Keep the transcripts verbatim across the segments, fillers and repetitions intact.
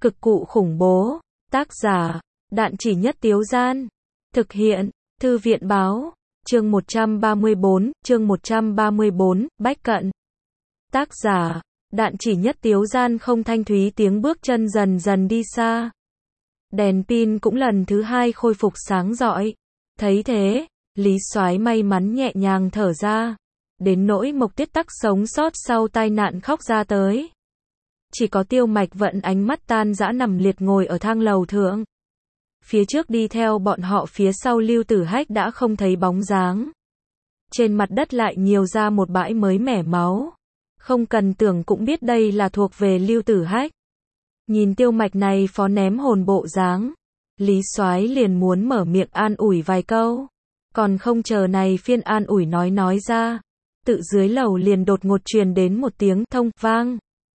Cực cụ khủng bố. Tác giả, Đạn Chỉ Nhất Tiếu Gian. Thực hiện, Thư viện báo. Chương một trăm ba mươi bốn, chương một trăm ba mươi bốn, Bách Cận. Tác giả, Đạn Chỉ Nhất Tiếu Gian. Không thanh thúy tiếng bước chân dần dần đi xa. Đèn pin cũng lần thứ hai khôi phục sáng rọi. Thấy thế, Lý Soái may mắn nhẹ nhàng thở ra. Đến nỗi Mộc Tuyết tắc sống sót sau tai nạn khóc ra tới. Chỉ có Tiêu Mạch vẫn ánh mắt tan rã nằm liệt ngồi ở thang lầu thượng. Phía trước đi theo bọn họ, phía sau Lưu Tử Hách đã không thấy bóng dáng. Trên mặt đất lại nhiều ra một bãi mới mẻ máu. Không cần tưởng cũng biết đây là thuộc về Lưu Tử Hách. Nhìn Tiêu Mạch này phó ném hồn bộ dáng, Lý Soái liền muốn mở miệng an ủi vài câu. Còn không chờ này phiên an ủi nói nói ra, tự dưới lầu liền đột ngột truyền đến một tiếng thông vang.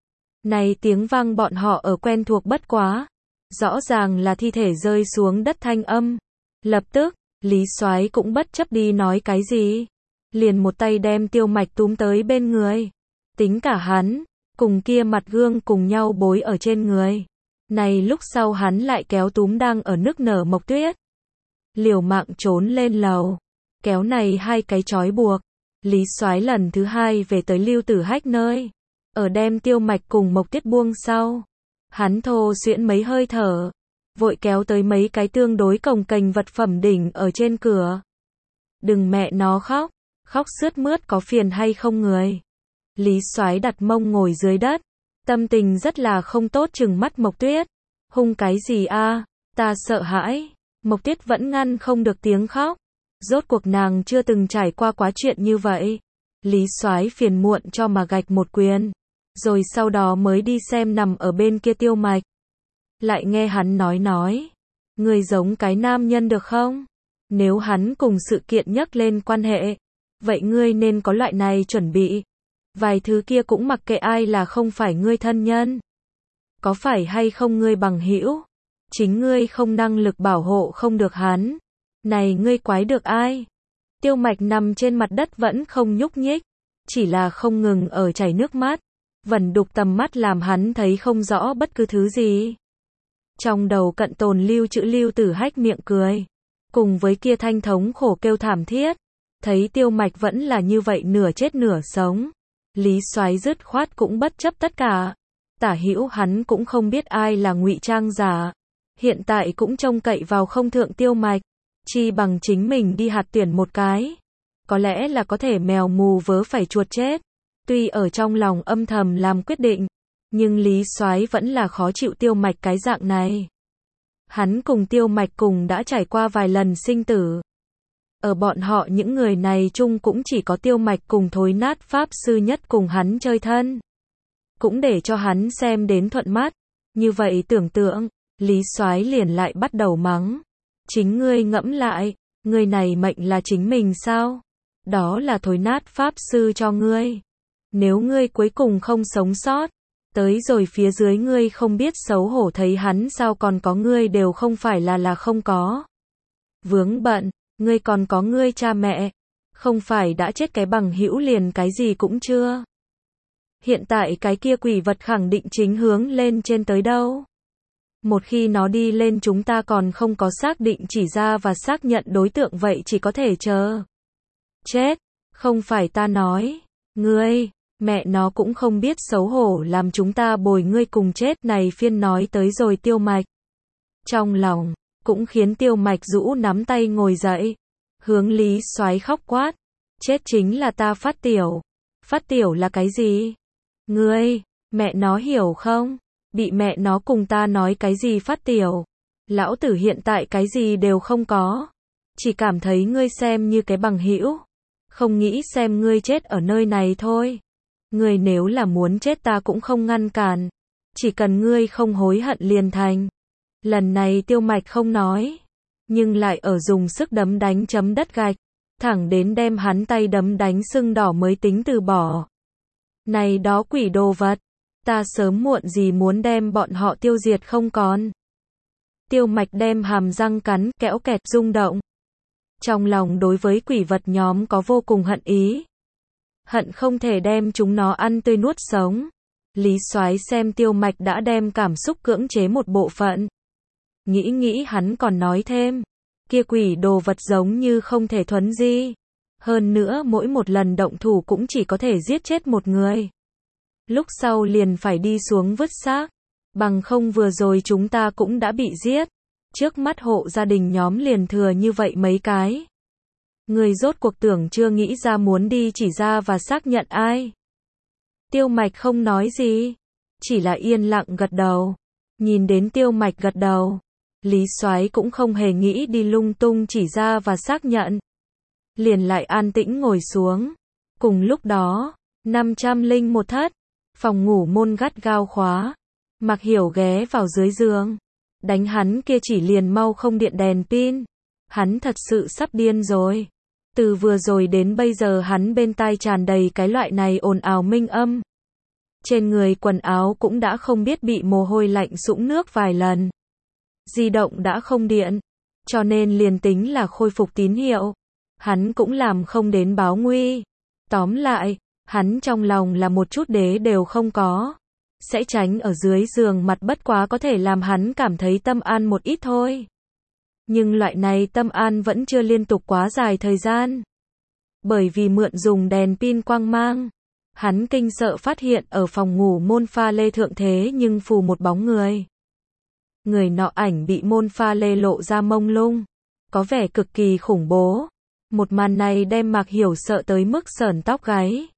Này tiếng vang bọn họ ở quen thuộc bất quá. Rõ ràng là thi thể rơi xuống đất thanh âm. Lập tức, Lý Soái cũng bất chấp đi nói cái gì. Liền một tay đem Tiêu Mạch túm tới bên người. Tính cả hắn, cùng kia mặt gương cùng nhau bối ở trên người. Này lúc sau hắn lại kéo túm đang ở nức nở Mộc Tuyết. Liều mạng trốn lên lầu. Kéo này hai cái trói buộc. Lý Soái lần thứ hai về tới Lưu Tử Hách nơi. Ở đem Tiêu Mạch cùng Mộc Tuyết buông sau. Hắn thô xuyễn mấy hơi thở. Vội kéo tới mấy cái tương đối cồng kềnh vật phẩm đỉnh ở trên cửa. Đừng mẹ nó khóc. Khóc sướt mướt có phiền hay không người. Lý Soái đặt mông ngồi dưới đất. Tâm tình rất là không tốt, trừng mắt Mộc Tuyết. Hung cái gì a? Ta sợ hãi. Mộc Tuyết vẫn ngăn không được tiếng khóc. Rốt cuộc nàng chưa từng trải qua quá chuyện như vậy. Lý Soái phiền muộn cho mà gạch một quyền. Rồi sau đó mới đi xem nằm ở bên kia Tiêu Mạch. Lại nghe hắn nói nói. Ngươi giống cái nam nhân được không? Nếu hắn cùng sự kiện nhắc lên quan hệ. Vậy ngươi nên có loại này chuẩn bị. Vài thứ kia cũng mặc kệ ai là không phải ngươi thân nhân. Có phải hay không ngươi bằng hữu. Chính ngươi không năng lực bảo hộ không được hắn. Này ngươi quái được ai? Tiêu Mạch nằm trên mặt đất vẫn không nhúc nhích. Chỉ là không ngừng ở chảy nước mắt. Vẩn đục tầm mắt làm hắn thấy không rõ bất cứ thứ gì. Trong đầu cận tồn lưu chữ Lưu Tử Hách miệng cười. Cùng với kia thanh thống khổ kêu thảm thiết. Thấy Tiêu Mạch vẫn là như vậy nửa chết nửa sống. Lý Soái dứt khoát cũng bất chấp tất cả. Tả hữu hắn cũng không biết ai là ngụy trang giả. Hiện tại cũng trông cậy vào không thượng Tiêu Mạch. Chi bằng chính mình đi hạt tuyển một cái. Có lẽ là có thể mèo mù vớ phải chuột chết. Tuy ở trong lòng âm thầm làm quyết định. Nhưng Lý Soái vẫn là khó chịu Tiêu Mạch cái dạng này. Hắn cùng Tiêu Mạch cùng đã trải qua vài lần sinh tử. Ở bọn họ những người này chung cũng chỉ có Tiêu Mạch cùng thối nát pháp sư nhất cùng hắn chơi thân. Cũng để cho hắn xem đến thuận mắt. Như vậy tưởng tượng, Lý Soái liền lại bắt đầu mắng. Chính ngươi ngẫm lại, ngươi này mệnh là chính mình sao? Đó là thối nát pháp sư cho ngươi. Nếu ngươi cuối cùng không sống sót, tới rồi phía dưới ngươi không biết xấu hổ thấy hắn sao còn có ngươi đều không phải là là không có. Vướng bận, ngươi còn có ngươi cha mẹ, không phải đã chết cái bằng hữu liền cái gì cũng chưa. Hiện tại cái kia quỷ vật khẳng định chính hướng lên trên tới đâu. Một khi nó đi lên chúng ta còn không có xác định chỉ ra và xác nhận đối tượng vậy chỉ có thể chờ. Chết, không phải ta nói, ngươi, mẹ nó cũng không biết xấu hổ làm chúng ta bồi ngươi cùng chết này phiên nói tới rồi Tiêu Mạch. Trong lòng, cũng khiến Tiêu Mạch rũ nắm tay ngồi dậy, hướng Lý Soái khóc quát. Chết chính là ta phát tiểu. Phát tiểu là cái gì? Ngươi, mẹ nó hiểu không? Bị mẹ nó cùng ta nói cái gì phát tiểu. Lão tử hiện tại cái gì đều không có. Chỉ cảm thấy ngươi xem như cái bằng hữu. Không nghĩ xem ngươi chết ở nơi này thôi. Ngươi nếu là muốn chết ta cũng không ngăn cản. Chỉ cần ngươi không hối hận liền thành. Lần này Tiêu Mạch không nói. Nhưng lại ở dùng sức đấm đánh chấm đất gạch. Thẳng đến đem hắn tay đấm đánh sưng đỏ mới tính từ bỏ. Này đó quỷ đồ vật. Ta sớm muộn gì muốn đem bọn họ tiêu diệt không còn. Tiêu Mạch đem hàm răng cắn kẽo kẹt rung động. Trong lòng đối với quỷ vật nhóm có vô cùng hận ý. Hận không thể đem chúng nó ăn tươi nuốt sống. Lý Soái xem Tiêu Mạch đã đem cảm xúc cưỡng chế một bộ phận. Nghĩ nghĩ hắn còn nói thêm, kia quỷ đồ vật giống như không thể thuấn di. Hơn nữa mỗi một lần động thủ cũng chỉ có thể giết chết một người. Lúc sau liền phải đi xuống vứt xác. Bằng không vừa rồi chúng ta cũng đã bị giết. Trước mắt hộ gia đình nhóm liền thừa như vậy mấy cái. Người rốt cuộc tưởng chưa nghĩ ra muốn đi chỉ ra và xác nhận ai. Tiêu Mạch không nói gì. Chỉ là yên lặng gật đầu. Nhìn đến Tiêu Mạch gật đầu. Lý Soái cũng không hề nghĩ đi lung tung chỉ ra và xác nhận. Liền lại an tĩnh ngồi xuống. Cùng lúc đó, năm trăm lẻ một thất. Phòng ngủ môn gắt gao khóa. Mạc Hiểu ghé vào dưới giường. Đánh hắn kia chỉ liền mau không điện đèn pin. Hắn thật sự sắp điên rồi. Từ vừa rồi đến bây giờ hắn bên tai tràn đầy cái loại này ồn ào minh âm. Trên người quần áo cũng đã không biết bị mồ hôi lạnh sũng nước vài lần. Di động đã không điện. Cho nên liền tính là khôi phục tín hiệu. Hắn cũng làm không đến báo nguy. Tóm lại, hắn trong lòng là một chút đế đều không có. Sẽ tránh ở dưới giường mặt bất quá có thể làm hắn cảm thấy tâm an một ít thôi. Nhưng loại này tâm an vẫn chưa liên tục quá dài thời gian. Bởi vì mượn dùng đèn pin quang mang. Hắn kinh sợ phát hiện ở phòng ngủ môn pha lê thượng thế nhưng phù một bóng người. Người nọ ảnh bị môn pha lê lộ ra mông lung. Có vẻ cực kỳ khủng bố. Một màn này đem Mạc Hiểu sợ tới mức sởn tóc gáy.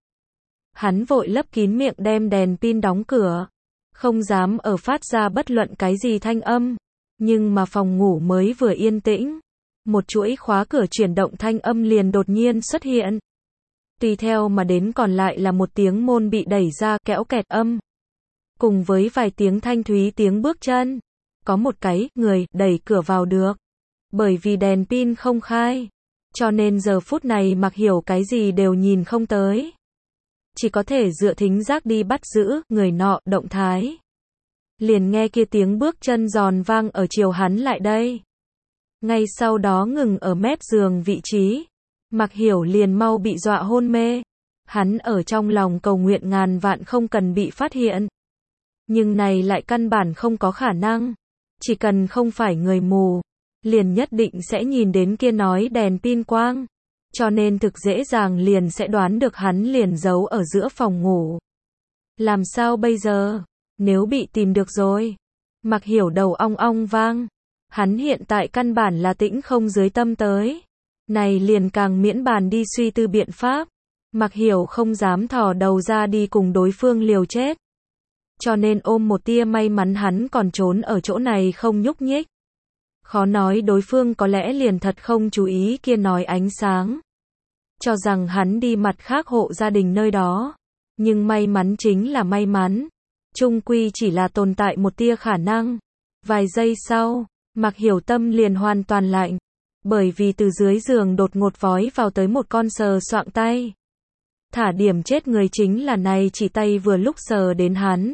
Hắn vội lấp kín miệng đem đèn pin đóng cửa. Không dám ở phát ra bất luận cái gì thanh âm. Nhưng mà phòng ngủ mới vừa yên tĩnh. Một chuỗi khóa cửa chuyển động thanh âm liền đột nhiên xuất hiện. Tùy theo mà đến còn lại là một tiếng môn bị đẩy ra kéo kẹt âm. Cùng với vài tiếng thanh thúy tiếng bước chân. Có một cái người đẩy cửa vào được. Bởi vì đèn pin không khai. Cho nên giờ phút này Mạc Hiểu cái gì đều nhìn không tới. Chỉ có thể dựa thính giác đi bắt giữ người nọ động thái. Liền nghe kia tiếng bước chân giòn vang ở chiều hắn lại đây. Ngay sau đó ngừng ở mép giường vị trí. Mạc Hiểu liền mau bị dọa hôn mê. Hắn ở trong lòng cầu nguyện ngàn vạn không cần bị phát hiện. Nhưng này lại căn bản không có khả năng. Chỉ cần không phải người mù, liền nhất định sẽ nhìn đến kia nói đèn pin quang. Cho nên thực dễ dàng liền sẽ đoán được hắn liền giấu ở giữa phòng ngủ. Làm sao bây giờ? Nếu bị tìm được rồi. Mạc Hiểu đầu ong ong vang. Hắn hiện tại căn bản là tĩnh không dưới tâm tới. Này liền càng miễn bàn đi suy tư biện pháp. Mạc Hiểu không dám thò đầu ra đi cùng đối phương liều chết. Cho nên ôm một tia may mắn hắn còn trốn ở chỗ này không nhúc nhích. Khó nói đối phương có lẽ liền thật không chú ý kia nói ánh sáng. Cho rằng hắn đi mặt khác hộ gia đình nơi đó. Nhưng may mắn chính là may mắn. Chung quy chỉ là tồn tại một tia khả năng. Vài giây sau, Mạc Hiểu tâm liền hoàn toàn lạnh. Bởi vì từ dưới giường đột ngột vói vào tới một con sờ soạng tay. Thả điểm chết người chính là này chỉ tay vừa lúc sờ đến hắn.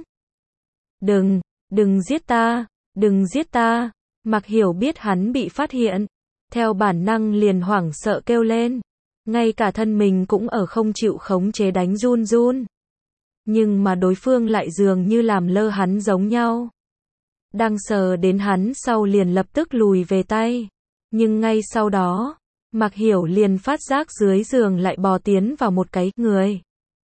Đừng, đừng giết ta, đừng giết ta. Mạc Hiểu biết hắn bị phát hiện. Theo bản năng liền hoảng sợ kêu lên. Ngay cả thân mình cũng ở không chịu khống chế đánh run run. Nhưng mà đối phương lại dường như làm lơ hắn giống nhau. Đang sờ đến hắn sau liền lập tức lùi về tay. Nhưng ngay sau đó, Mạc Hiểu liền phát giác dưới giường lại bò tiến vào một cái người.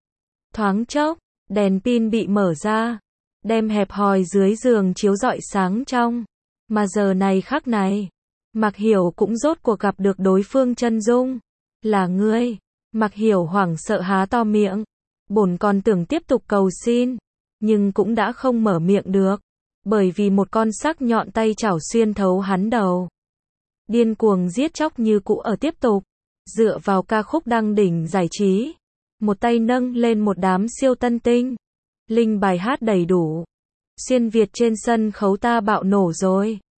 Thoáng chốc, đèn pin bị mở ra. Đem hẹp hòi dưới giường chiếu rọi sáng trong. Mà giờ này khắc này, Mạc Hiểu cũng rốt cuộc gặp được đối phương chân dung. Là ngươi. Mạc Hiểu hoảng sợ há to miệng. Bổn còn tưởng tiếp tục cầu xin. Nhưng cũng đã không mở miệng được. Bởi vì một con sắc nhọn tay chảo xuyên thấu hắn đầu. Điên cuồng giết chóc như cũ ở tiếp tục. Dựa vào ca khúc đăng đỉnh giải trí. Một tay nâng lên một đám siêu tân tinh. Linh bài hát đầy đủ. Xuyên Việt trên sân khấu ta bạo nổ rồi.